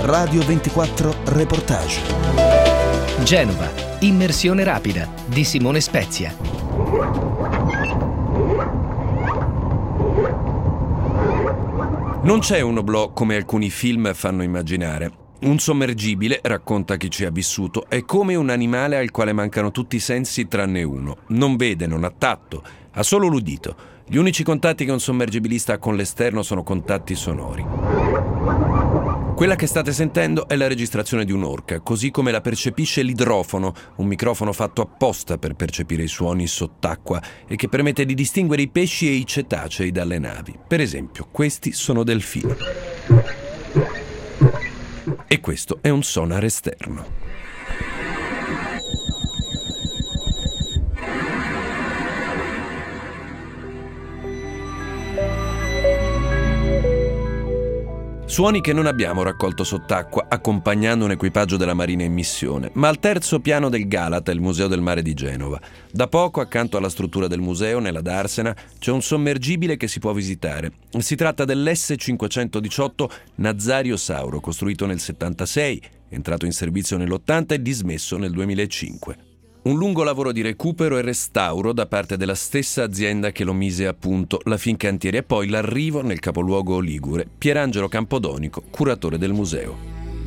Radio 24 Reportage. Genova, immersione rapida di Simone Spezia. Non c'è un oblò come alcuni film fanno immaginare. Un sommergibile, racconta chi ci ha vissuto, è come un animale al quale mancano tutti i sensi tranne uno. Non vede, non ha tatto, ha solo l'udito. Gli unici contatti che un sommergibilista ha con l'esterno sono contatti sonori. Quella che state sentendo è la registrazione di un'orca, così come la percepisce l'idrofono, un microfono fatto apposta per percepire i suoni sott'acqua e che permette di distinguere i pesci e i cetacei dalle navi. Per esempio, questi sono delfini. E questo è un sonar esterno. Suoni che non abbiamo raccolto sott'acqua accompagnando un equipaggio della Marina in missione, ma al terzo piano del Galata, il Museo del Mare di Genova. Da poco, accanto alla struttura del museo, nella Darsena, c'è un sommergibile che si può visitare. Si tratta dell'S518 Nazario Sauro, costruito nel 76, entrato in servizio nell'80 e dismesso nel 2005. Un lungo lavoro di recupero e restauro da parte della stessa azienda che lo mise a punto, la Fincantieri, e poi l'arrivo nel capoluogo ligure. Pierangelo Campodonico, curatore del museo.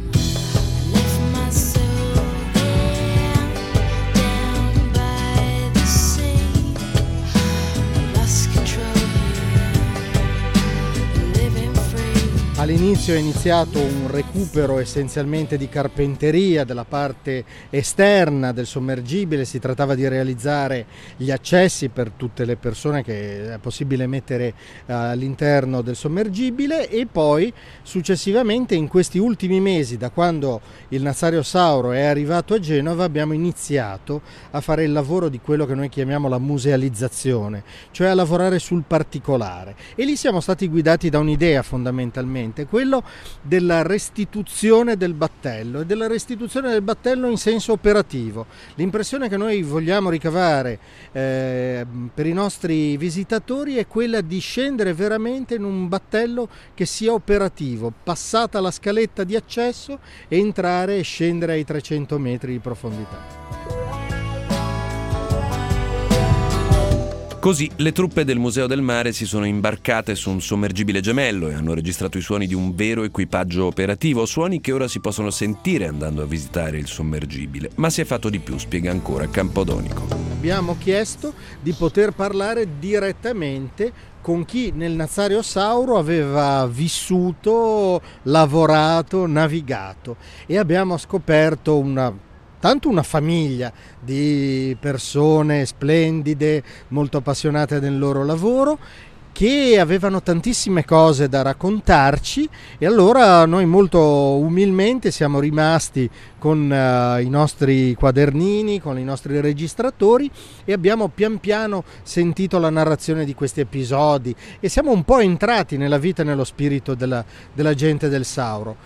All'inizio è iniziato un recupero essenzialmente di carpenteria della parte esterna del sommergibile. Si trattava di realizzare gli accessi per tutte le persone che è possibile mettere all'interno del sommergibile, e poi successivamente in questi ultimi mesi, da quando il Nazario Sauro è arrivato a Genova, abbiamo iniziato a fare il lavoro di quello che noi chiamiamo la musealizzazione, cioè a lavorare sul particolare, e lì siamo stati guidati da un'idea fondamentalmente, quello della restituzione del battello, e della restituzione del battello in senso operativo. L'impressione che noi vogliamo ricavare per i nostri visitatori è quella di scendere veramente in un battello che sia operativo, passata la scaletta di accesso, e entrare e scendere ai 300 metri di profondità. Così le truppe del Museo del Mare si sono imbarcate su un sommergibile gemello e hanno registrato i suoni di un vero equipaggio operativo, suoni che ora si possono sentire andando a visitare il sommergibile. Ma si è fatto di più, spiega ancora Campodonico. Abbiamo chiesto di poter parlare direttamente con chi nel Nazario Sauro aveva vissuto, lavorato, navigato, e abbiamo scoperto una famiglia di persone splendide, molto appassionate del loro lavoro, che avevano tantissime cose da raccontarci, e allora noi molto umilmente siamo rimasti con i nostri quadernini, con i nostri registratori, e abbiamo pian piano sentito la narrazione di questi episodi e siamo un po' entrati nella vita e nello spirito della gente del Sauro.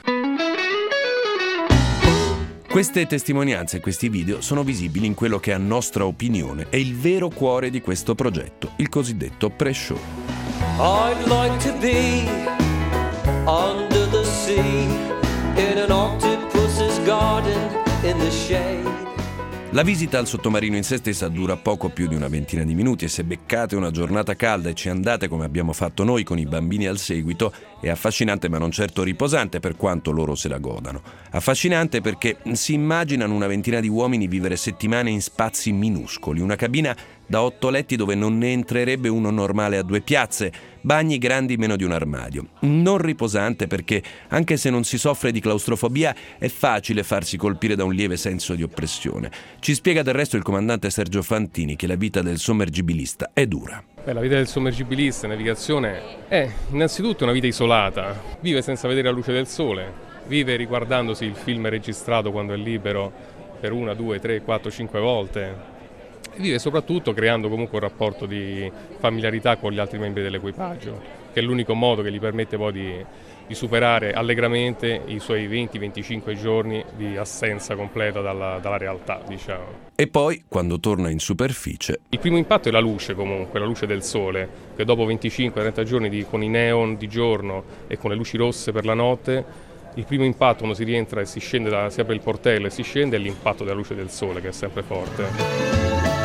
Queste testimonianze e questi video sono visibili in quello che a nostra opinione è il vero cuore di questo progetto, il cosiddetto pre-show. I'd like to be under the sea in an octopus's garden in the shade. La visita al sottomarino in se stessa dura poco più di una ventina di minuti, e se beccate una giornata calda e ci andate come abbiamo fatto noi con i bambini al seguito, è affascinante ma non certo riposante, per quanto loro se la godano. Affascinante perché si immaginano una ventina di uomini vivere settimane in spazi minuscoli, una cabina da 8 letti dove non ne entrerebbe uno normale a 2 piazze, bagni grandi meno di un armadio. Non riposante perché, anche se non si soffre di claustrofobia, è facile farsi colpire da un lieve senso di oppressione. Ci spiega del resto il comandante Sergio Fantini che la vita del sommergibilista è dura. La vita del sommergibilista in navigazione è innanzitutto una vita isolata, vive senza vedere la luce del sole, vive riguardandosi il film registrato quando è libero per 1, 2, 3, 4, 5 volte. Vive soprattutto creando comunque un rapporto di familiarità con gli altri membri dell'equipaggio, che è l'unico modo che gli permette poi di superare allegramente i suoi 20-25 giorni di assenza completa dalla realtà, diciamo. E poi, quando torna in superficie... Il primo impatto è la luce comunque, la luce del sole, che dopo 25-30 giorni con i neon di giorno e con le luci rosse per la notte Il primo impatto quando si rientra e si scende, si apre il portello e si scende, è l'impatto della luce del sole, che è sempre forte.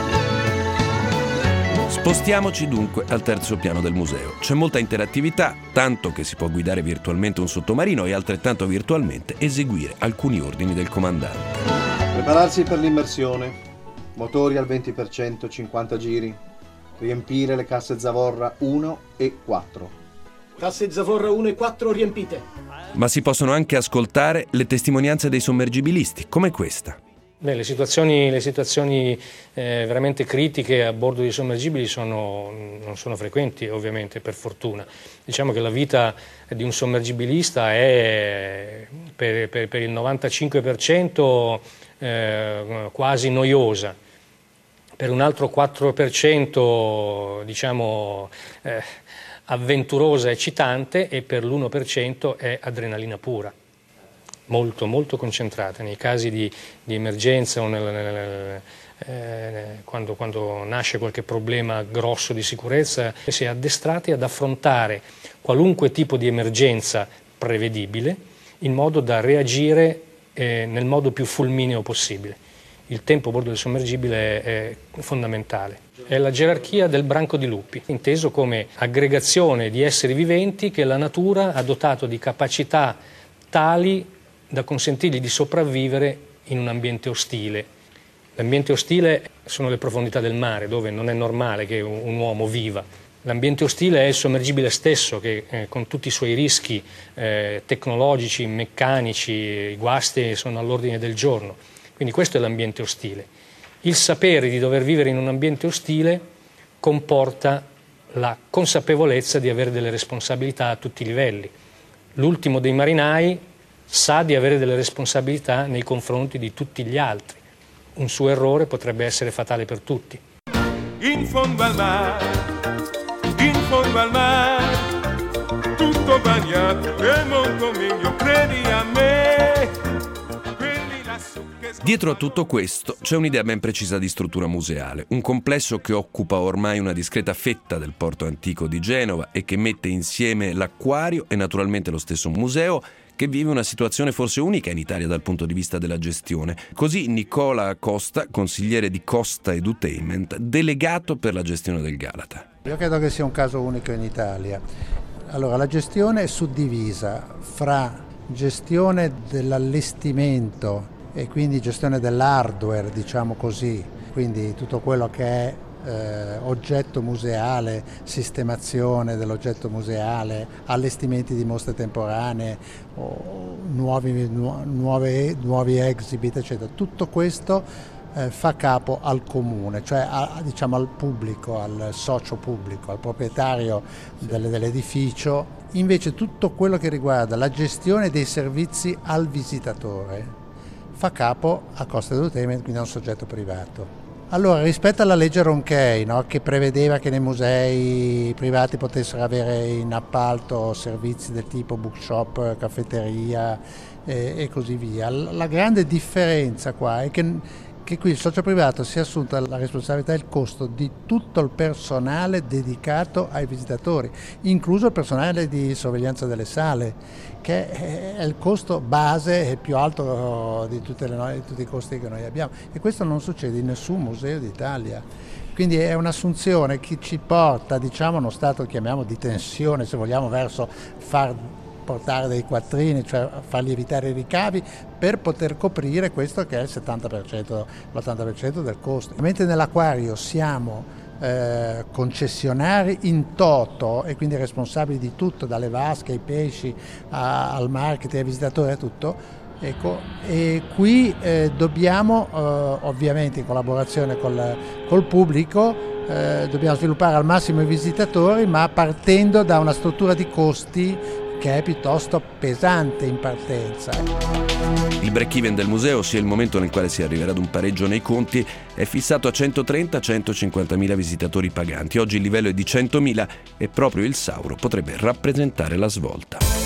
Spostiamoci dunque al terzo piano del museo. C'è molta interattività, tanto che si può guidare virtualmente un sottomarino e altrettanto virtualmente eseguire alcuni ordini del comandante. Prepararsi per l'immersione. Motori al 20%, 50 giri. Riempire le casse zavorra 1 e 4. Casse zavorra 1 e 4 riempite. Ma si possono anche ascoltare le testimonianze dei sommergibilisti, come questa. Le situazioni veramente critiche a bordo dei sommergibili non sono frequenti, ovviamente, per fortuna. Diciamo che la vita di un sommergibilista è per il 95% quasi noiosa, per un altro 4% diciamo avventurosa e eccitante, e per l'1% è adrenalina pura. Molto, molto concentrata. Nei casi di emergenza o quando nasce qualche problema grosso di sicurezza, si è addestrati ad affrontare qualunque tipo di emergenza prevedibile in modo da reagire nel modo più fulmineo possibile. Il tempo a bordo del sommergibile è fondamentale. È la gerarchia del branco di lupi, inteso come aggregazione di esseri viventi che la natura ha dotato di capacità tali da consentirgli di sopravvivere in un ambiente ostile. L'ambiente ostile sono le profondità del mare, dove non è normale che un uomo viva. L'ambiente ostile è il sommergibile stesso, che con tutti i suoi rischi tecnologici, meccanici, i guasti sono all'ordine del giorno. Quindi questo è l'ambiente ostile. Il sapere di dover vivere in un ambiente ostile comporta la consapevolezza di avere delle responsabilità a tutti i livelli. L'ultimo dei marinai sa di avere delle responsabilità nei confronti di tutti gli altri. Un suo errore potrebbe essere fatale per tutti. In fondo al mare, tutto bagnato e molto meglio, credi a me. Quelli lassù che... Dietro a tutto questo c'è un'idea ben precisa di struttura museale, un complesso che occupa ormai una discreta fetta del porto antico di Genova e che mette insieme l'acquario e naturalmente lo stesso museo, che vive una situazione forse unica in Italia dal punto di vista della gestione. Così Nicola Costa, consigliere di Costa Edutainment, delegato per la gestione del Galata. Io credo che sia un caso unico in Italia. Allora, la gestione è suddivisa fra gestione dell'allestimento e quindi gestione dell'hardware, diciamo così, quindi tutto quello che è oggetto museale, sistemazione dell'oggetto museale, allestimenti di mostre temporanee, nuovi exhibit, eccetera. Tutto questo fa capo al comune, cioè diciamo al pubblico, al socio pubblico, al proprietario dell'edificio. Invece tutto quello che riguarda la gestione dei servizi al visitatore fa capo a Costa Edutainment, quindi a un soggetto privato. Allora, rispetto alla legge Ronchey, no, che prevedeva che nei musei privati potessero avere in appalto servizi del tipo bookshop, caffetteria e così via, la grande differenza qua è che qui il socio privato si è assunto la responsabilità e il costo di tutto il personale dedicato ai visitatori, incluso il personale di sorveglianza delle sale, che è il costo base e più alto di tutti i costi che noi abbiamo, e questo non succede in nessun museo d'Italia. Quindi è un'assunzione che ci porta, diciamo, a uno stato, chiamiamo, di tensione, se vogliamo, verso far portare dei quattrini, cioè far lievitare i ricavi per poter coprire questo che è il 70%, l'80% del costo. Mentre nell'acquario siamo concessionari in toto e quindi responsabili di tutto, dalle vasche ai pesci al marketing, ai visitatori, a tutto. Ecco, e qui dobbiamo ovviamente in collaborazione col pubblico dobbiamo sviluppare al massimo i visitatori, ma partendo da una struttura di costi che è piuttosto pesante in partenza. Il break-even del museo, sia il momento nel quale si arriverà ad un pareggio nei conti, è fissato a 130-150.000 visitatori paganti. Oggi il livello è di 100.000 e proprio il Sauro potrebbe rappresentare la svolta.